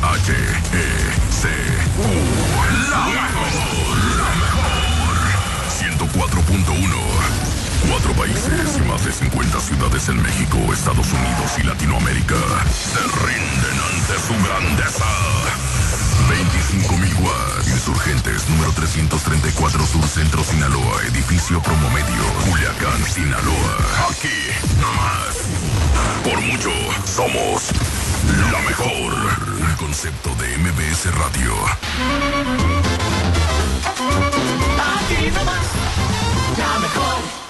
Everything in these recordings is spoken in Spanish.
La mejor. 104.1. 4 países y más de 50 ciudades en México, Estados Unidos y Latinoamérica se rinden ante su grandeza. 25.000 watts. Insurgentes, número 334 Sur Centro, Sinaloa. Edificio Promomedio, Culiacán, Sinaloa. Aquí, nomás. Por mucho, somos la mejor. Un concepto de MBS Radio. Aquí nomás, la mejor.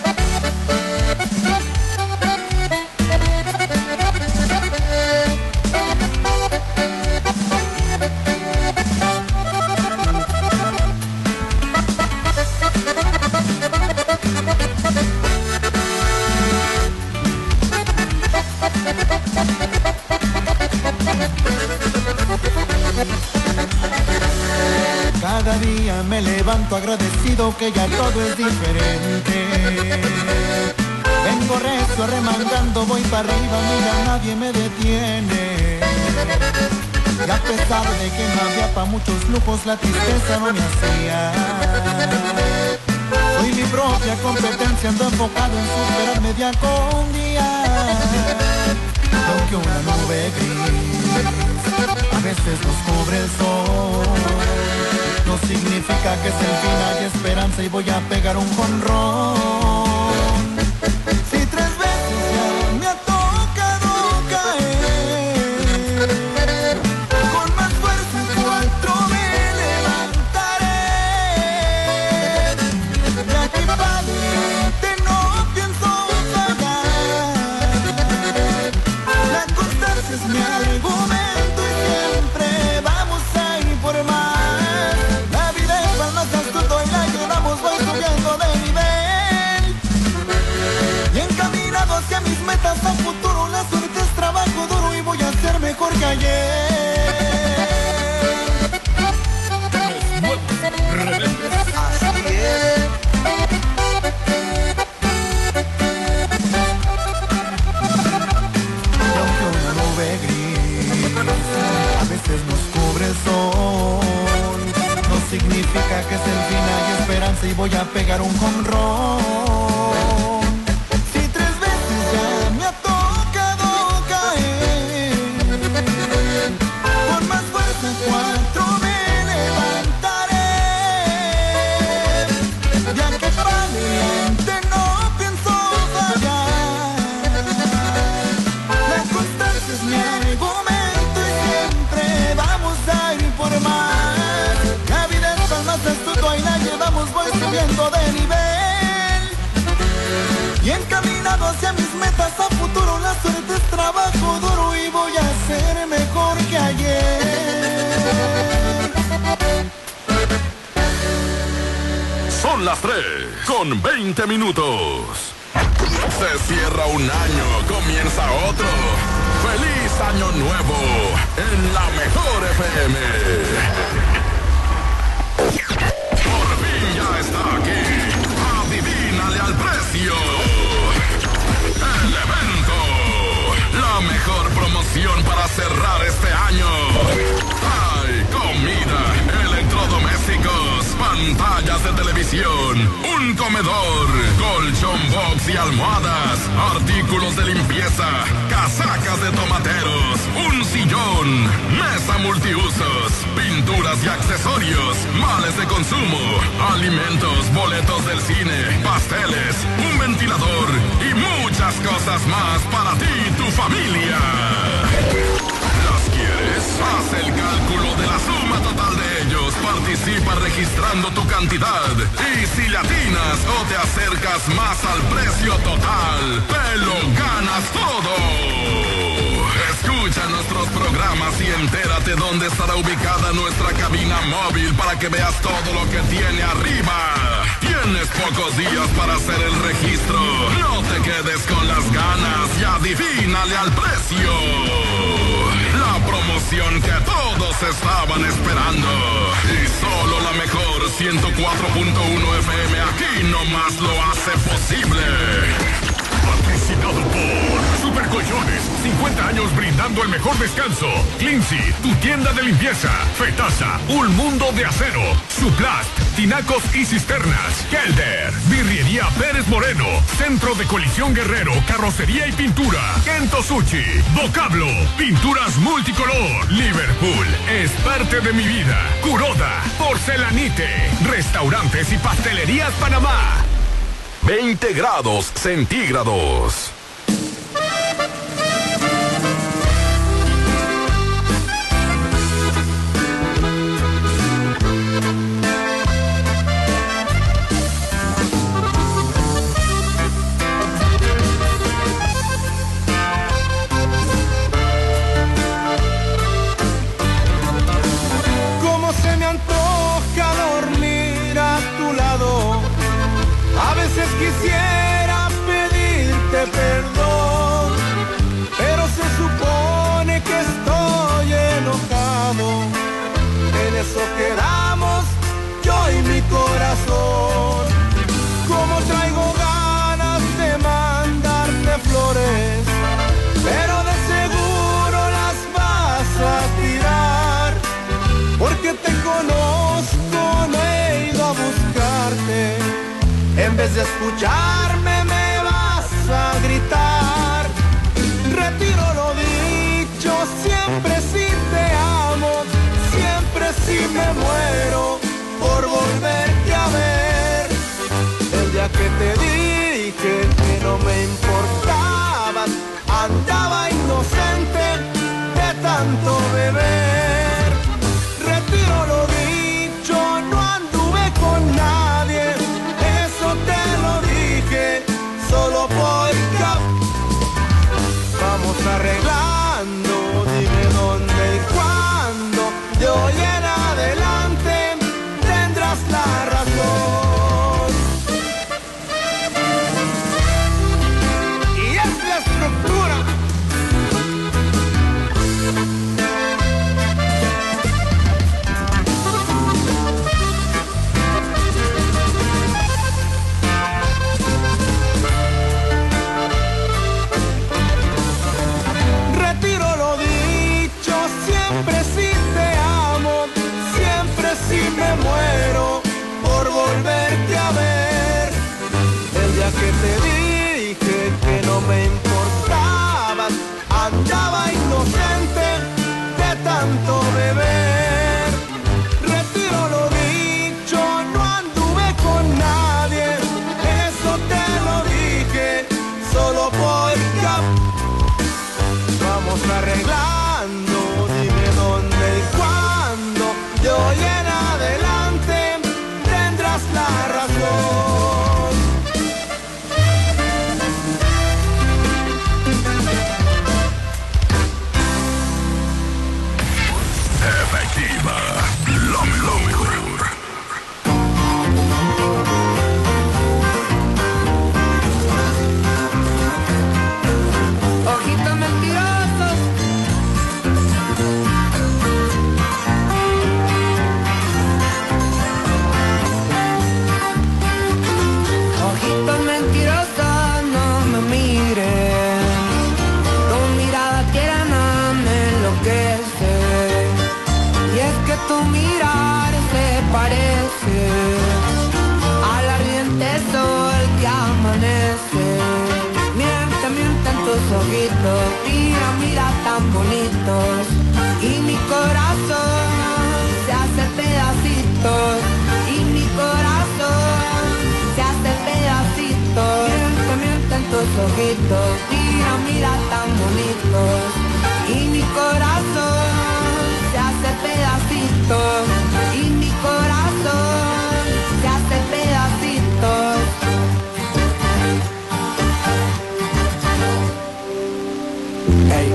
Cada día me levanto agradecido que ya todo es diferente. Vengo recio arremangando, voy para arriba, mira, nadie me detiene. Y a pesar de que no había pa' muchos lujos, la tristeza no me hacía. Soy mi propia competencia, ando enfocado en superarme día con día. Aunque una nube gris a veces nos cubre el sol, no significa que es el fin, hay esperanza y voy a pegar un jonrón. Si 3 veces ya me ha tocado caer, con más fuerza 4 me levantaré. De aquí para adelante no pienso fallar. La constancia es mi argumento y siempre vamos a ir por más. Hacia mis metas a futuro, la suerte es trabajo duro y voy a ser mejor que ayer. Así es. Y aunque una nube gris a veces nos cubre el sol, no significa que es el fin, hay esperanza y voy a pegar un jonrón. Voy subiendo de nivel y encaminado hacia mis metas a futuro, la suerte es trabajo duro y voy a ser mejor que ayer. Son las 3:20. Se cierra un año, comienza otro. ¡Feliz Año Nuevo en la mejor FM! Ya está aquí, adivínale al precio. El evento, la mejor promoción para cerrar este año. Hay comida, electrodomésticos, pantallas de televisión, un comedor, colchón box y almohadas, artículos de limpieza, casacas de tomateros, un sillón, mesa multiusos, pinturas y accesorios, vales de consumo, alimentos, boletos del cine, pasteles, un ventilador y muchas cosas más para ti y tu familia. ¿Las quieres? Haz el cálculo de la suma total de ellos, participa registrando tu cantidad y si le atinas o te acercas más al precio total, te lo ganas todo. Escucha nuestros programas y entérate dónde estará ubicada nuestra cabina móvil para que veas todo lo que tiene arriba. Tienes pocos días para hacer el registro. No te quedes con las ganas y adivínale al precio. La promoción que todos estaban esperando. Y solo la mejor 104.1 FM aquí nomás lo hace posible. Patrocinado por Super Colchones, 50 años brindando el mejor descanso. Cleansy, tu tienda de limpieza. Fetasa, un mundo de acero. Suplast, tinacos y cisternas. Kelder, Birrería Pérez Moreno. Centro de Colisión Guerrero, carrocería y pintura. Kento Sushi, Vocablo, pinturas multicolor. Liverpool, es parte de mi vida. Kuroda, Porcelanite, restaurantes y pastelerías Panamá. 20 grados centígrados. Como se me antoja dormir a tu lado. A veces quisiera pedirte perdón, pero se supone que estoy enojado. En eso quedamos yo y mi corazón. Como traigo ganas de mandarte flores, pero de seguro las vas a tirar, porque te conozco, no he ido a buscarte. En vez de escucharme me vas a gritar. Retiro lo dicho, siempre sí te amo, siempre sí me muero por volverte a ver. El día que te dije que no me importabas, andaba inocente de tanto beber. Retiro lo dicho, no anduve con nadie, te lo dije, solo porque vamos arreglando, dime dónde y cuándo, de hoy en adelante tendrás la razón. Y es la estructura. Retiro lo dicho, siempre sí te amo, siempre sí me muero por volverte a ver. El día que te dije que no me importabas, andaba inocente de tanto beber. Retiro lo dicho, no anduve con nadie, eso te lo dije, solo porque vamos arreglando, dime dónde y cuándo, de hoy en adelante tendrás la razón. Efectiva, lo mejor. Ojitos mentirosos. Ojitos mentirosos, no me miren. Tu mirada tierna me enloquece. Y es que tu mirar se parece al ardiente sol que amanece. Miente, miente en tus ojitos, mira, mira tan bonitos. Y mi corazón se hace pedacitos. Y mi corazón se hace pedacitos. Miente, miente en tus ojitos, mira, mira tan bonitos. Y mi corazón se hace pedacitos. Y mi corazón se hace pedacitos. Hey.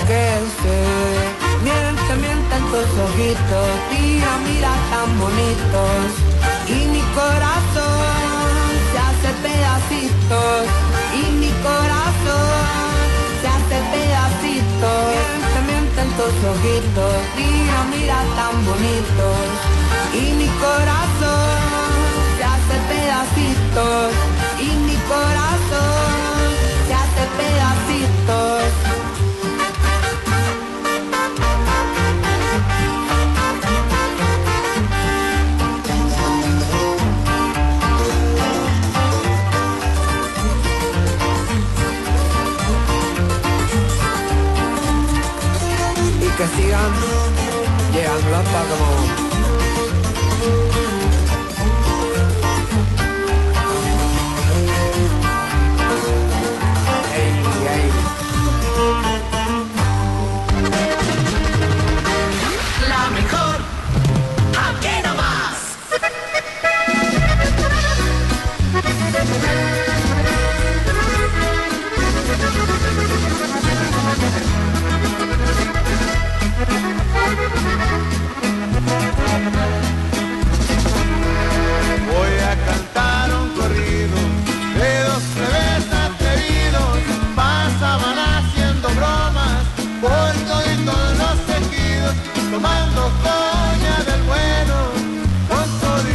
enloquece. Mienten tus ojitos, mira tan bonitos. Y mi corazón se hace pedacitos. Y mi corazón se hace pedacitos. Mienten tus ojitos, mira tan bonitos. Y mi corazón se hace pedacitos. Y mi corazón se hace pedacitos. Y que sigan llegando los Pokémon. La mejor, aquí nomás. Voy a cantar un corrido de dos bebés atrevidos. Pasaban haciendo bromas por toditos los tejidos, tomando coña del bueno, con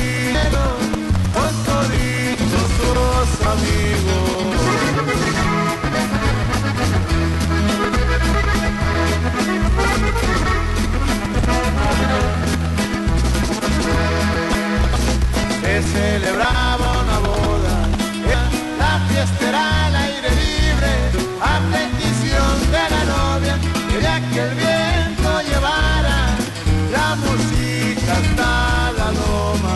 toditos sus amigos. Se celebraba una boda, la fiesta era al aire libre, a petición de la novia, quería que el viento llevara la música hasta la loma.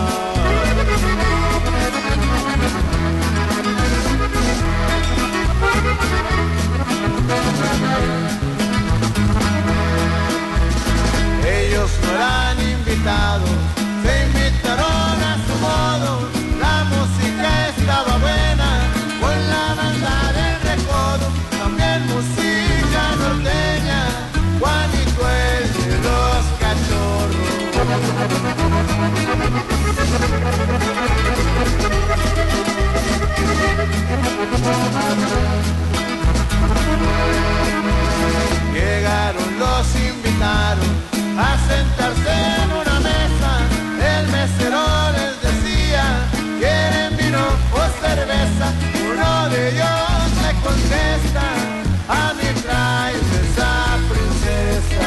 Ellos no eran invitados, se invitaron a su modo. La música estaba buena, con la banda del recodo, también música norteña, Juanito el de los cachorros. Llegaron, los invitaron a sentarse en una mesa. El mesero les decía, ¿quieren vino o cerveza? Uno de ellos le contesta, a mí trae esa princesa.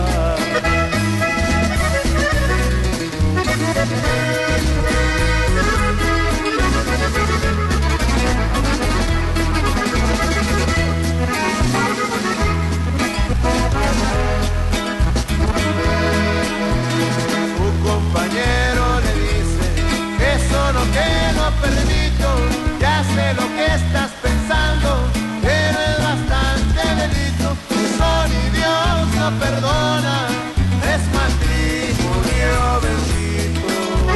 Su compañero le dice, eso no te lo permito, ya sé lo que estás pensando, pero es bastante delito, son y Dios no perdona, es matrimonio bendito.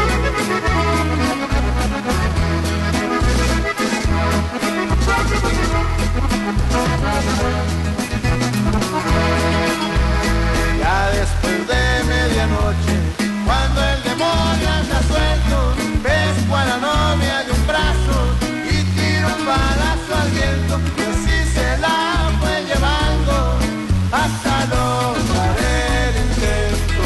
Ya después de medianoche, cuando el demonio anda suelto, pesco a la novia de un brazo y tiro un balazo al viento, y así se la fue llevando hasta lograr el intento.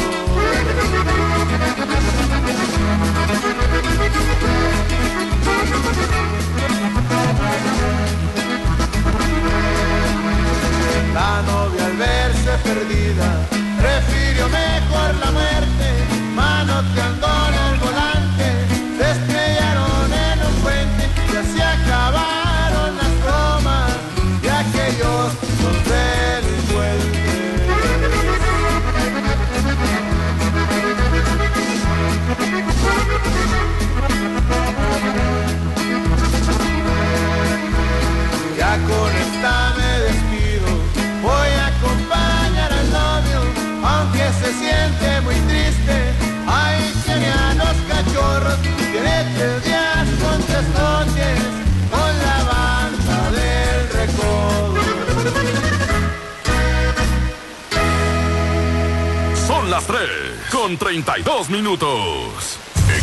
La novia al verse perdida prefirió mejor la muerte, manoteando en el volante, se estrellaron en un puente y así acabaron las bromas de aquellos dos delincuentes. Ya con esta me despido, voy a acompañar al novio, aunque se siente muy triste. Ay, tiene a los cachorros, tiene 3 días con 3 noches, con la banda del recodo. las 3 con 32 minutos.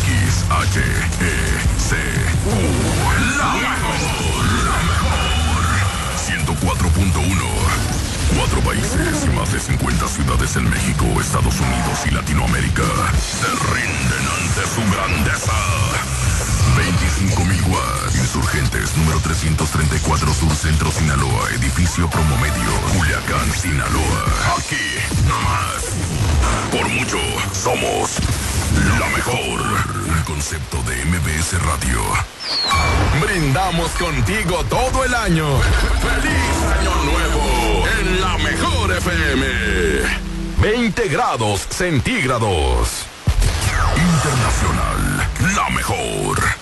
XHECU, la mejor. 104.1. 4 países y más de 50 ciudades en México, Estados Unidos y Latinoamérica se rinden ante su grandeza. 25.000 watts. Insurgentes, número 334 Sur Centro, Sinaloa. Edificio Promomedio, Culiacán, Sinaloa. Aquí, nomás. Por mucho, somos la mejor. Un concepto de MBS Radio. Brindamos contigo todo el año. ¡Feliz Año Nuevo! En la mejor FM. 20 grados centígrados. Internacional, la mejor.